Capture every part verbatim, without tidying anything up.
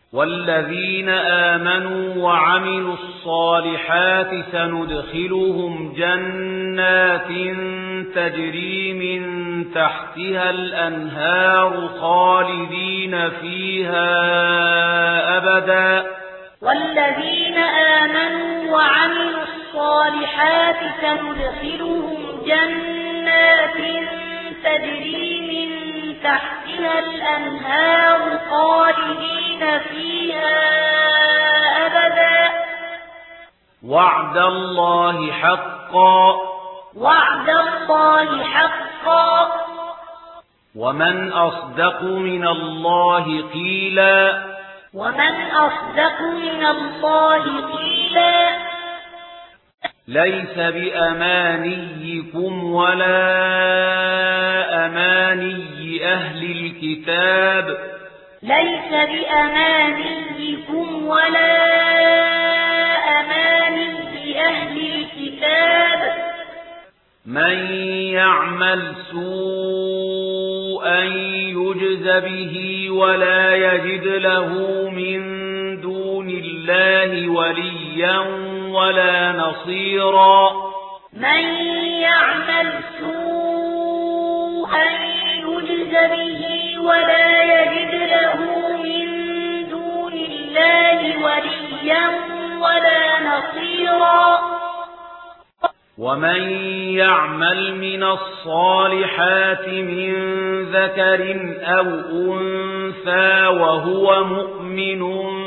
والذين آمنوا وعملوا الصالحات سندخلهم جنات تجري من تحتها الأنهار خالدين فيها أبدا. والذين آمنوا وعملوا الصالحات سندخلهم جنات تجري من تحتها الأنهار خالدين فيها أبدا. وعد الله حقا. وعد الله حقا. ومن أصدق من الله قيلا. ومن أصدق من الله قيلا. ليس بأمانيكم ولا أماني أهل الكتاب. ليس بأمانيكم ولا أماني أهل الكتاب. من يعمل سوءا يجز به ولا يجد له من دون الله وليا ولا نصيرا. من يعمل سوءا يجز به ولا يجد له من دون الله وليا ولا نصيرا. ومن يعمل من الصالحات من ذكر أو أنثى وهو مؤمن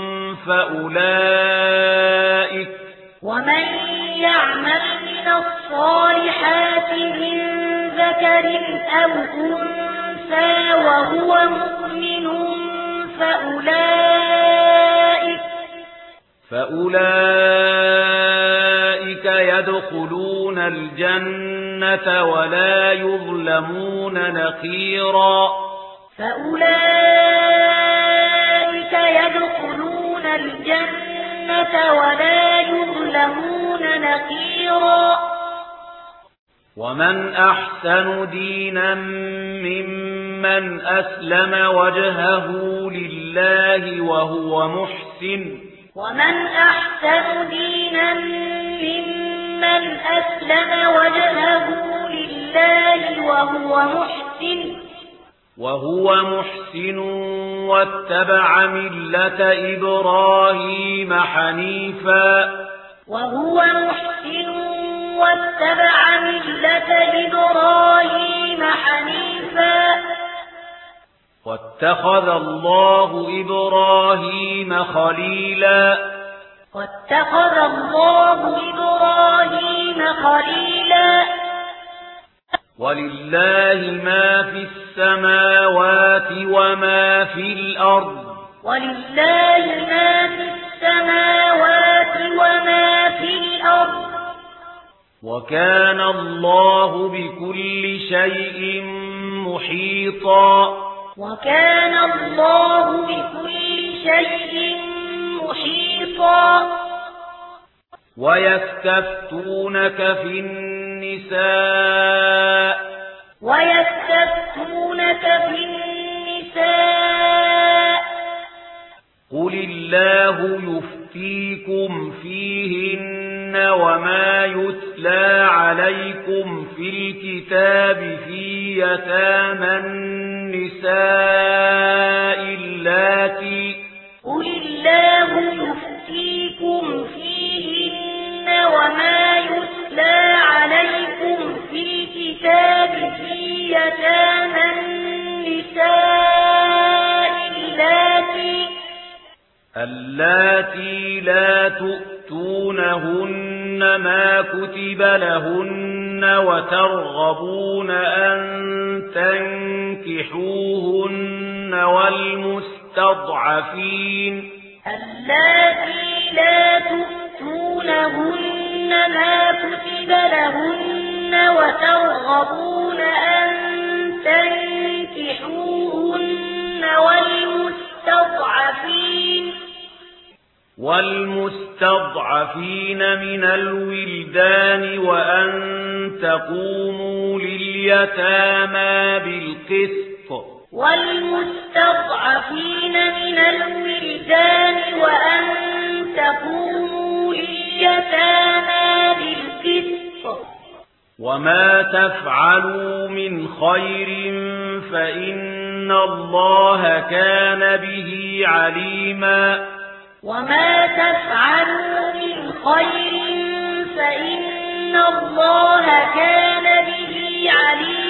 فأولئك ومن يعمل من الصالحات من ذكر أو أنثى وهو مؤمن فأولئك فأولئك يدخلون الجنة ولا يظلمون نقيرا. فأولئك يدخلون الجنة ولا يظلمون نقيرا. ومن أحسن دينا ممن أسلم وجهه لله وهو محسن. ومن أحسن دينا ممن أسلم وجهه لله وهو محسن وهو محسن واتبع ملة إبراهيم حنيفا. وهو محسن واتبع ملة إبراهيم حنيفا. واتخذ الله إبراهيم خليلا. واتخذ الله إبراهيم خليلا. ولله ما في السماوات وما في الأرض. ولله ما في السماوات وما في الأرض. وكان الله بكل شيء محيطا. وكان الله بكل شيء محيطا. ويستفتونك في النساء. ويستفتونك في النساء. قل الله يفتيكم فيهن وما يتلى عليكم في الكتاب في يتامى النساء اللاتي. قل الله يفتيكم فيهن وما يتلى عليكم في الكتاب في يتامى النساء اللاتي اللاتي لا تؤتونهن ما كتب لهن وترغبون أن تنكحوهن والمستضعفين اللاتي لا تؤتونهن ما كتب لهن وترغبون أن تنكحوهن والمستضعفين والمستضعفين من الولدان وأن تقوموا لليتامى بالقسط والمستضعفين من الولدان وما تفعلوا من خير فإن الله كان به عليما وما تفعلوا من خير فإن الله كان به عليما